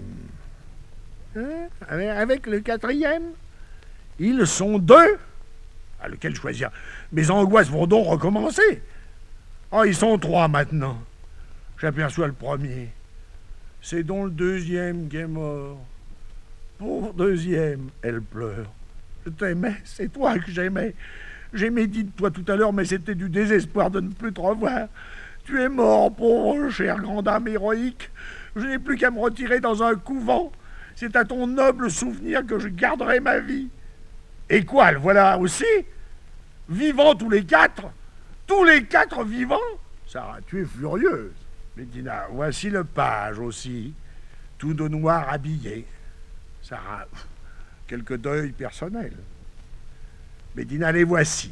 Hein? Avec le quatrième? Ils sont 2. À lequel choisir? Mes angoisses vont donc recommencer. Ah, ils sont 3 maintenant. J'aperçois le premier. C'est donc le deuxième qui est mort. Pauvre deuxième, elle pleure. Je t'aimais, c'est toi que j'aimais. J'ai médité de toi tout à l'heure, mais c'était du désespoir de ne plus te revoir. Tu es mort, pauvre chère grande âme héroïque. Je n'ai plus qu'à me retirer dans un couvent. C'est à ton noble souvenir que je garderai ma vie. Et quoi, le voilà aussi? Vivants tous les 4? Tous les 4 vivants? Sarah, tu es furieuse. Bettina, voici le page aussi, tout de noir habillé. Sarah, quelque deuil personnel. Bettina, les voici.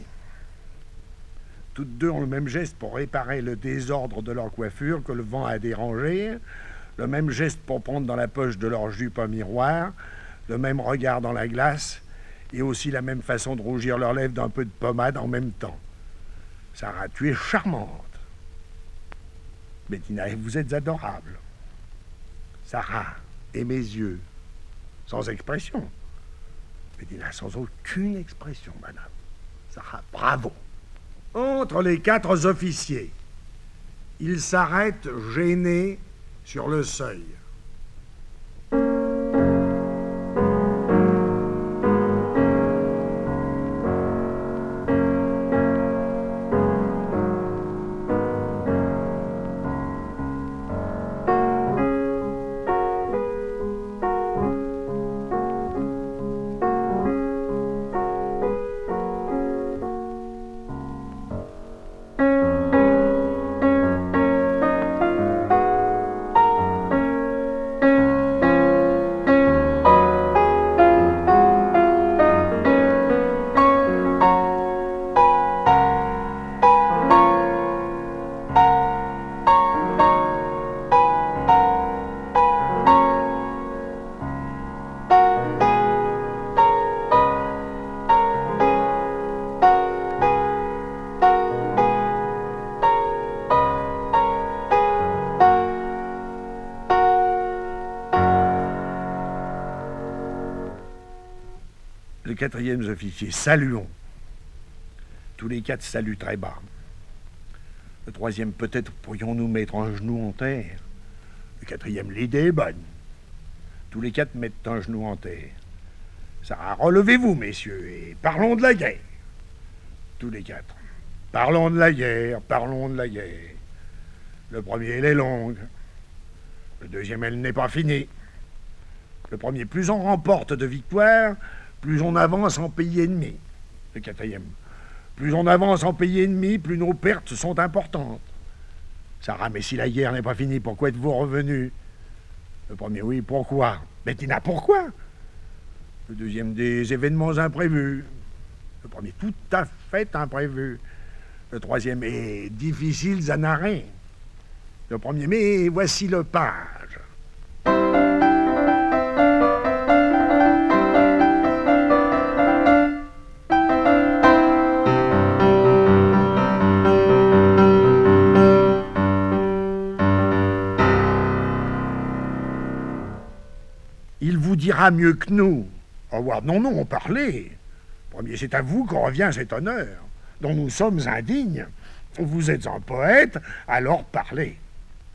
Toutes 2 ont le même geste pour réparer le désordre de leur coiffure que le vent a dérangé, le même geste pour prendre dans la poche de leur jupe un miroir, le même regard dans la glace, et aussi la même façon de rougir leurs lèvres d'un peu de pommade en même temps. Sarah, tu es charmante. Bettina, vous êtes adorable. Sarah, et mes yeux, sans expression. Bettina, sans aucune expression, madame. Sarah, bravo. Entre les 4 officiers, ils s'arrêtent gênés sur le seuil. Le 4e officier, saluons. Tous les 4 saluent très bas. Le 3e, peut-être pourrions-nous mettre un genou en terre. Le 4e, l'idée est bonne. Tous les 4 mettent un genou en terre. Ça, relevez-vous, messieurs, et parlons de la guerre. Tous les 4. Parlons de la guerre, parlons de la guerre. Le premier, elle est longue. Le deuxième, elle n'est pas finie. Le premier, plus on remporte de victoires, plus on avance en pays ennemi. Le 4e, plus on avance en pays ennemi, plus nos pertes sont importantes. Sarah, mais si la guerre n'est pas finie, pourquoi êtes-vous revenu? Le premier, oui, pourquoi? Bettina, pourquoi? Le deuxième, des événements imprévus. Le premier, tout à fait imprévu. Le troisième est difficile à narrer. Le premier, mais voici le page. Il vous dira mieux que nous. Howard, non, non, parlez. Premier, c'est à vous qu'on revient cet honneur, dont nous sommes indignes. Vous êtes un poète, alors parlez.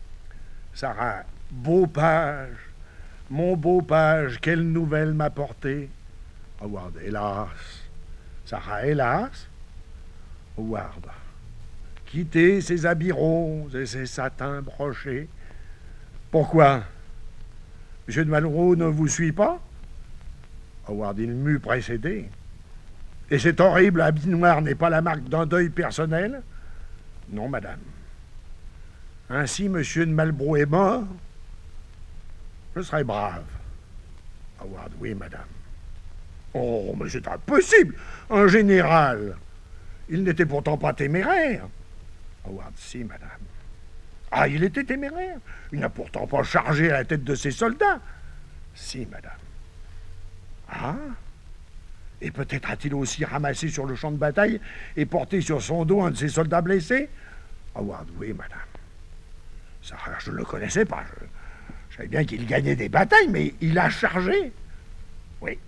Sarah, beau page, mon beau page, quelle nouvelle m'apporter? Howard, hélas. Sarah, hélas. Howard, quitter ses habits roses et ses satins brochés. Pourquoi? Monsieur de Malraux ne vous suit pas? Howard, il m'eût précédé. Et cet horrible habit noir n'est pas la marque d'un deuil personnel? Non, madame. Ainsi, monsieur de Malraux est mort? Je serais brave. Howard, oui, madame. Oh, mais c'est impossible! Un général! Il n'était pourtant pas téméraire. Howard, si, madame. Ah, il était téméraire. Il n'a pourtant pas chargé à la tête de ses soldats. Si, madame. Ah? Et peut-être a-t-il aussi ramassé sur le champ de bataille et porté sur son dos un de ses soldats blessés? Howard, oui, madame. Ça, je ne le connaissais pas. Je savais bien qu'il gagnait des batailles, mais il a chargé. Oui.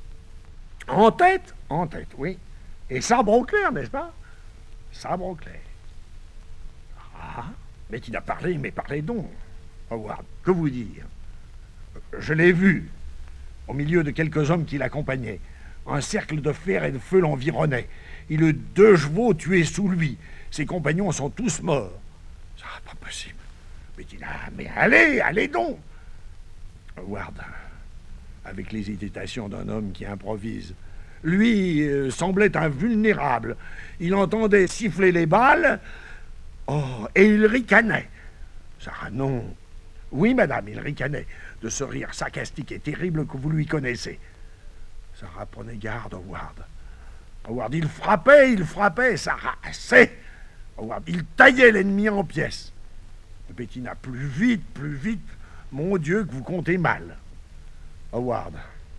En tête, oui. Et sabre au clair, n'est-ce pas? Sabre au clair. Ah, mais il a parlé, mais parlez donc. Howard, que vous dire? Je l'ai vu, au milieu de quelques hommes qui l'accompagnaient. Un cercle de fer et de feu l'environnait. Il eut 2 chevaux tués sous lui. Ses compagnons sont tous morts. Ça, pas possible. Mais il a... Mais allez donc! Howard, avec les hésitations d'un homme qui improvise. Lui semblait invulnérable. Il entendait siffler les balles. Oh, et il ricanait. Sarah, non. Oui, madame, il ricanait, de ce rire sarcastique et terrible que vous lui connaissez. Sarah, prenez garde, Howard. Howard, il frappait, Sarah, c'est. Howard, il taillait l'ennemi en pièces. Bettina, plus vite. Mon Dieu, que vous comptez mal. Howard,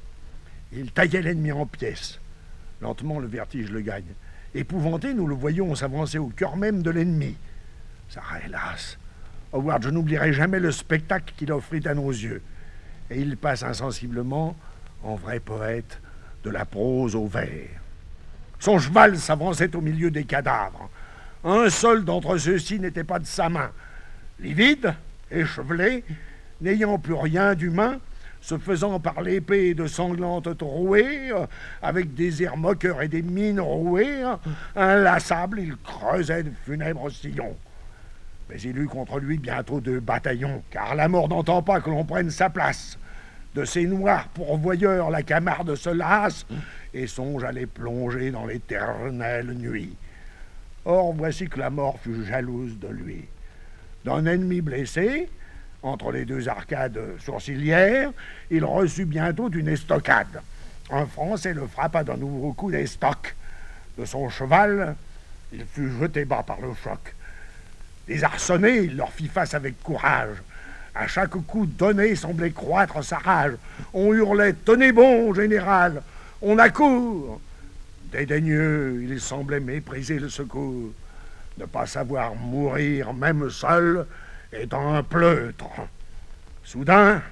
il taillait l'ennemi en pièces. Lentement, le vertige le gagne. Épouvanté, nous le voyons s'avancer au cœur même de l'ennemi. Sarah, hélas. Howard, je n'oublierai jamais le spectacle qu'il offrit à nos yeux. Et il passe insensiblement, en vrai poète, de la prose au vers. Son cheval s'avançait au milieu des cadavres. Un seul d'entre ceux-ci n'était pas de sa main. Livide, échevelé, n'ayant plus rien d'humain, se faisant par l'épée de sanglantes trouées, avec des airs moqueurs et des mines rouées, inlassable, il creusait de funèbres sillons. Mais il eut contre lui bientôt 2 bataillons, car la mort n'entend pas que l'on prenne sa place. De ces noirs pourvoyeurs, la Camarde se lasse et songe à les plonger dans l'éternelle nuit. Or, voici que la mort fut jalouse de lui. D'un ennemi blessé, entre les 2 arcades sourcilières, il reçut bientôt une estocade. Un Français le frappa d'un nouveau coup d'estoc. De son cheval, il fut jeté bas par le choc. Désarçonné, il leur fit face avec courage. À chaque coup donné semblait croître sa rage. On hurlait « Tenez bon, général, on accourt !» Dédaigneux, il semblait mépriser le secours. Ne pas savoir mourir, même seul, étant un pleutre. Soudain,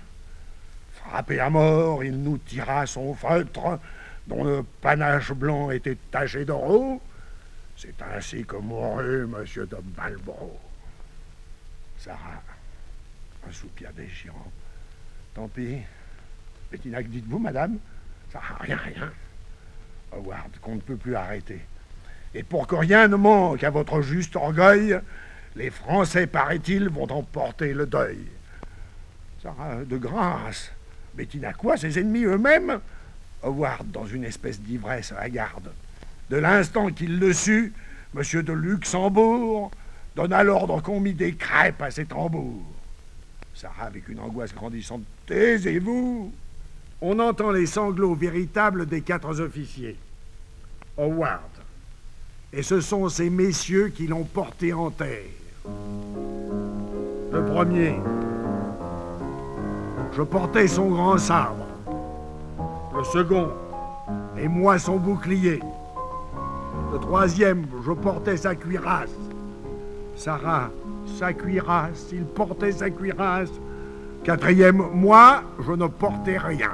frappé à mort, il nous tira son feutre, dont le panache blanc était taché d'or. C'est ainsi que mourut monsieur de Malraux. Sarah, un soupir déchirant. Tant pis. Bettina, que dites-vous, madame? Sarah, rien. Howard, qu'on ne peut plus arrêter. Et pour que rien ne manque à votre juste orgueil, les Français, paraît-il, vont emporter le deuil. Sarah, de grâce. Bettina, quoi, ses ennemis eux-mêmes? Howard, dans une espèce d'ivresse hagarde. De l'instant qu'il le sut, monsieur de Luxembourg donna l'ordre qu'on mit des crêpes à ses tambours. Sarah, avec une angoisse grandissante, taisez-vous! On entend les sanglots véritables des 4 officiers. Howard. Et ce sont ces messieurs qui l'ont porté en terre. Le premier, je portais son grand sabre. Le second, et moi son bouclier. Le troisième, je portais sa cuirasse. Sarah, sa cuirasse, il portait sa cuirasse. Quatrième, moi, je ne portais rien.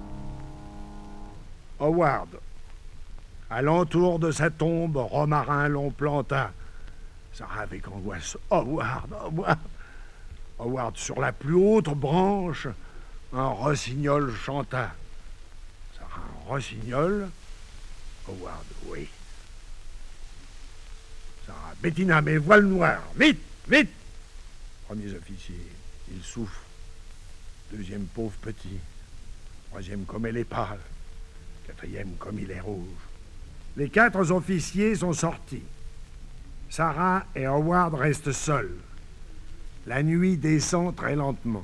Howard, à l'entour de sa tombe, Romarin l'on planta. Sarah avec angoisse. Howard. Howard, sur la plus haute branche, un rossignol chanta. Sarah, un rossignol? Howard, oui. Sarah, Bettina, mes voiles noirs, vite, vite! Premiers officiers, il souffre. Deuxième, pauvre petit. Troisième, comme elle est pâle. Quatrième, comme il est rouge. Les 4 officiers sont sortis. Sarah et Howard restent seuls. La nuit descend très lentement.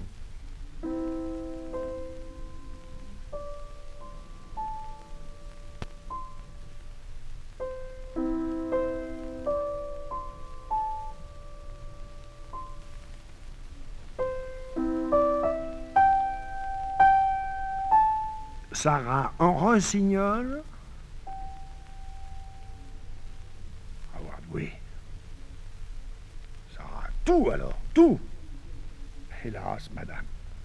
Sarah en rossignol? Howard, oui. Sarah, tout alors, tout. Hélas, madame.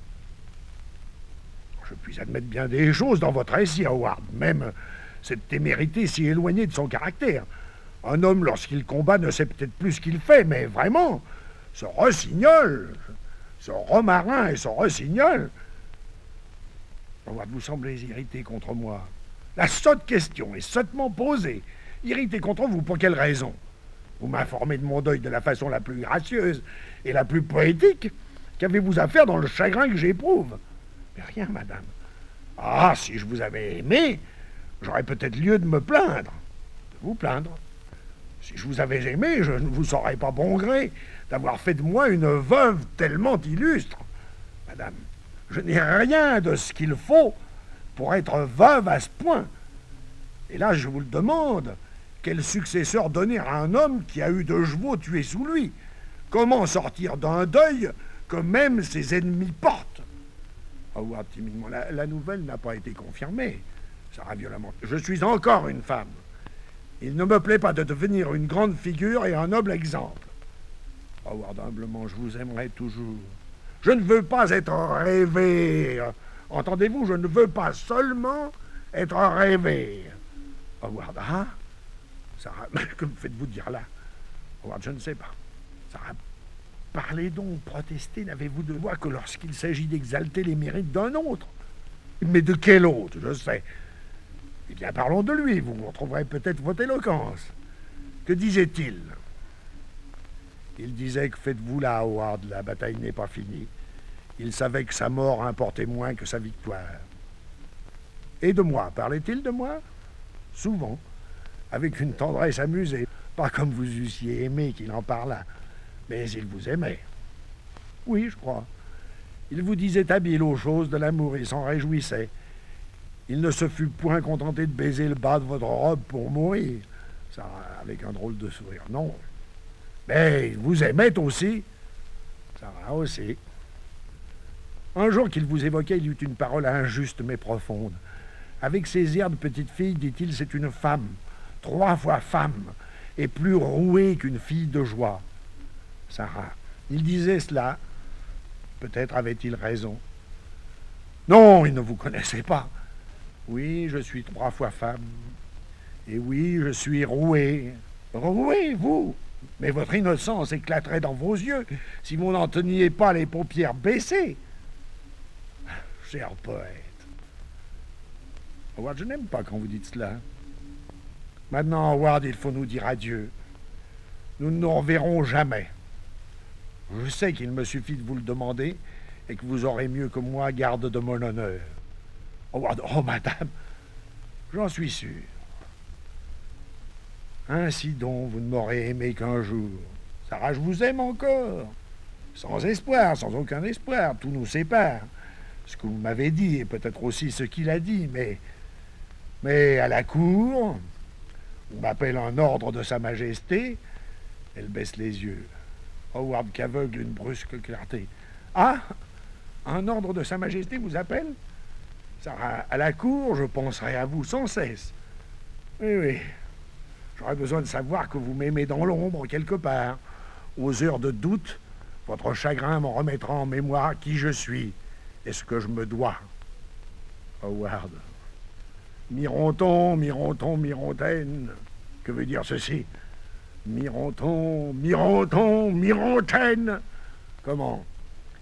Je puis admettre bien des choses dans votre récit, Howard, même cette témérité si éloignée de son caractère. Un homme, lorsqu'il combat, ne sait peut-être plus ce qu'il fait, mais vraiment, ce rossignol, ce romarin et ce rossignol... Howard, vous semblez irrité contre moi. La sotte question est sottement posée. Irrité contre vous, pour quelle raison? Vous m'informez de mon deuil de la façon la plus gracieuse et la plus poétique. Qu'avez-vous à faire dans le chagrin que j'éprouve? Mais rien, madame. Ah, si je vous avais aimé, j'aurais peut-être lieu de me plaindre. De vous plaindre. Si je vous avais aimé, je ne vous saurais pas bon gré d'avoir fait de moi une veuve tellement illustre. Madame, je n'ai rien de ce qu'il faut pour être veuve à ce point. Et là, je vous le demande, quel successeur donner à un homme qui a eu 2 chevaux tués sous lui? Comment sortir d'un deuil que même ses ennemis portent? Howard, timidement, la nouvelle n'a pas été confirmée. Sarah, violemment, je suis encore une femme. Il ne me plaît pas de devenir une grande figure et un noble exemple. Howard, humblement, je vous aimerai toujours. Je ne veux pas être rêvé. Entendez-vous, je ne veux pas seulement être rêvé. Howard, ah? Sarah, que me faites-vous dire là? Howard, je ne sais pas. Sarah, parlez donc, protestez, n'avez-vous de voix que lorsqu'il s'agit d'exalter les mérites d'un autre? Mais de quel autre, je sais. Eh bien, parlons de lui, vous retrouverez peut-être votre éloquence. Que disait-il? Il disait que faites-vous là, Howard, la bataille n'est pas finie. Il savait que sa mort importait moins que sa victoire. Et de moi, parlait-il de moi? Souvent, avec une tendresse amusée, pas comme vous eussiez aimé qu'il en parlât, mais il vous aimait. Oui, je crois. Il vous disait habile aux choses de l'amour et s'en réjouissait. Il ne se fut point contenté de baiser le bas de votre robe pour mourir, ça avec un drôle de sourire, non. Mais il vous aimait aussi. Sarah aussi. Un jour qu'il vous évoquait, il eut une parole injuste mais profonde. Avec ses airs de petite fille, dit-il, c'est une femme, 3 fois femme, et plus rouée qu'une fille de joie. Sarah, il disait cela. Peut-être avait-il raison. Non, il ne vous connaissait pas. Oui, je suis 3 fois femme. Et oui, je suis rouée. Rouée, vous? Mais votre innocence éclaterait dans vos yeux si vous n'en teniez pas les paupières baissées. Cher poète. Howard, je n'aime pas quand vous dites cela. Maintenant, Howard, il faut nous dire adieu. Nous ne nous reverrons jamais. Je sais qu'il me suffit de vous le demander et que vous aurez mieux que moi garde de mon honneur. Howard, oh madame, j'en suis sûr. Ainsi donc, vous ne m'aurez aimé qu'un jour. Sarah, je vous aime encore. Sans espoir, sans aucun espoir, tout nous sépare. Ce que vous m'avez dit, et peut-être aussi ce qu'il a dit, mais à la cour, on m'appelle un ordre de Sa Majesté, elle baisse les yeux. Howard qu'aveugle une brusque clarté. Ah, un ordre de Sa Majesté vous appelle? Sarah, à la cour, je penserai à vous sans cesse. Oui, oui. J'aurais besoin de savoir que vous m'aimez dans l'ombre, quelque part. Aux heures de doute, votre chagrin m'en remettra en mémoire qui je suis et ce que je me dois. Howard. Mironton, Mironton, Mirontaine. Que veut dire ceci? Mironton, Mironton, Mirontaine. Comment?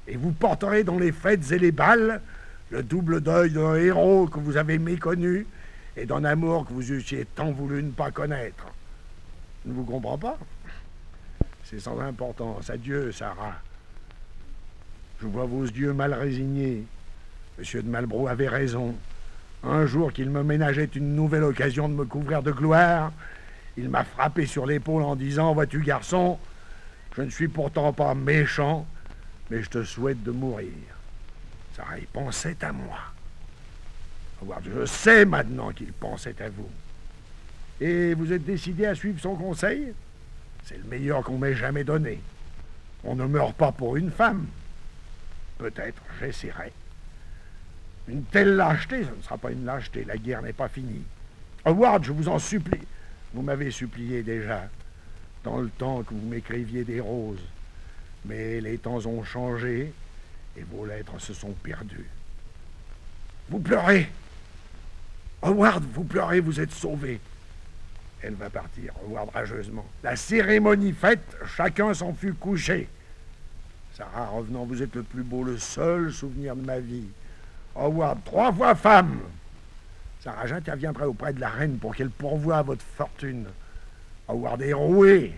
Et vous porterez dans les fêtes et les bals le double deuil d'un héros que vous avez méconnu et d'un amour que vous eussiez tant voulu ne pas connaître. Je ne vous comprends pas? C'est sans importance. Adieu, Sarah. Je vois vos yeux mal résignés. Monsieur de Malbrough avait raison. Un jour qu'il me ménageait une nouvelle occasion de me couvrir de gloire, il m'a frappé sur l'épaule en disant « Vois-tu, garçon, je ne suis pourtant pas méchant, mais je te souhaite de mourir. » Sarah, il pensait à moi. Howard, je sais maintenant qu'il pensait à vous. Et vous êtes décidé à suivre son conseil? C'est le meilleur qu'on m'ait jamais donné. On ne meurt pas pour une femme. Peut-être, j'essaierai. Une telle lâcheté, ce ne sera pas une lâcheté, la guerre n'est pas finie. Howard, je vous en supplie. Vous m'avez supplié déjà, dans le temps que vous m'écriviez des roses. Mais les temps ont changé et vos lettres se sont perdues. Vous pleurez. Howard, vous pleurez, vous êtes sauvé. Elle va partir, Howard rageusement. La cérémonie faite, chacun s'en fut couché. Sarah, revenant, vous êtes le plus beau, le seul souvenir de ma vie. Howard, 3 fois femme. Sarah, j'interviendrai auprès de la reine pour qu'elle pourvoie à votre fortune. Howard est roué.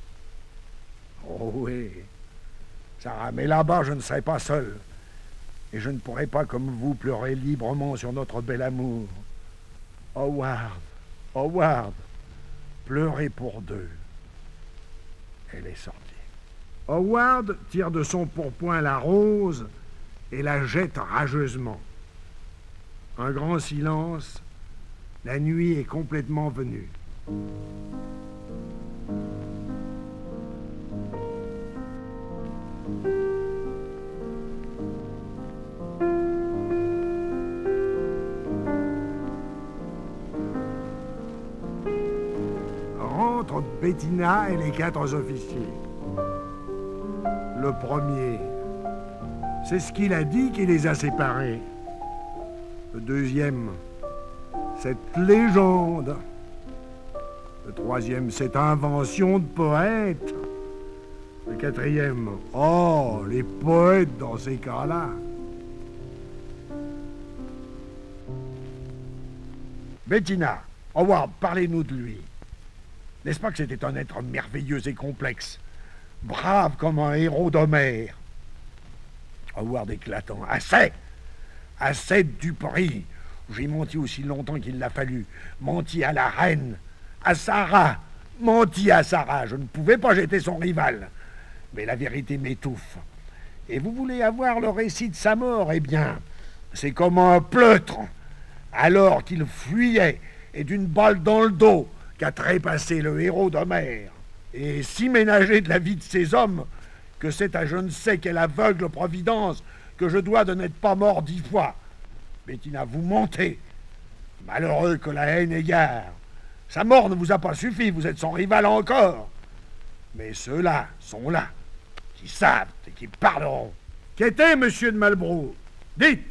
Roué. Sarah, mais là-bas, je ne serai pas seul. Et je ne pourrai pas, comme vous, pleurer librement sur notre bel amour. Howard, Howard, pleurez pour deux. Elle est sortie. Howard tire de son pourpoint la rose et la jette rageusement. Un grand silence. La nuit est complètement venue. Rentrent Bettina et les 4 officiers. Le premier, c'est ce qu'il a dit qui les a séparés. Le deuxième, cette légende. Le troisième, cette invention de poète. Le quatrième, oh, les poètes dans ces cas-là. Bettina, Howard, parlez-nous de lui. N'est-ce pas que c'était un être merveilleux et complexe, brave comme un héros d'Homère? Howard éclatant. Assez de duperie. J'ai menti aussi longtemps qu'il l'a fallu. Menti à la reine, à Sarah. Menti à Sarah. Je ne pouvais pas, j'étais son rival. Mais la vérité m'étouffe. Et vous voulez avoir le récit de sa mort? Eh bien, c'est comme un pleutre. Alors qu'il fuyait et d'une balle dans le dos qu'a trépassé le héros d'Homère. Et si ménagé de la vie de ces hommes que c'est à je ne sais quelle aveugle providence que je dois de n'être pas mort 10 fois. Bettina, vous mentez. Malheureux que la haine égare. Sa mort ne vous a pas suffi, vous êtes son rival encore. Mais ceux-là sont là, qui savent et qui parleront. Qu'était monsieur de Malbrough? Dites.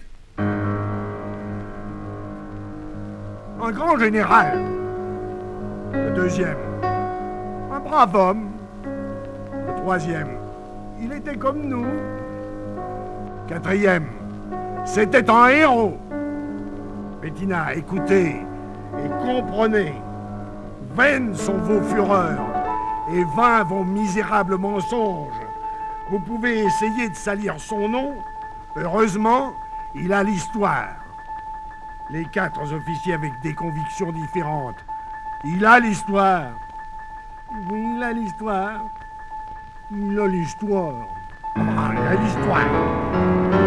Un grand général. Le deuxième, un brave homme. Le troisième, il était comme nous. Quatrième, c'était un héros. Bettina, écoutez et comprenez. Vaines sont vos fureurs et vains vos misérables mensonges. Vous pouvez essayer de salir son nom. Heureusement, il a l'histoire. Les 4 officiers avec des convictions différentes. Il a l'histoire. Oui, il a l'histoire. Il a l'histoire. Ah, il a l'histoire.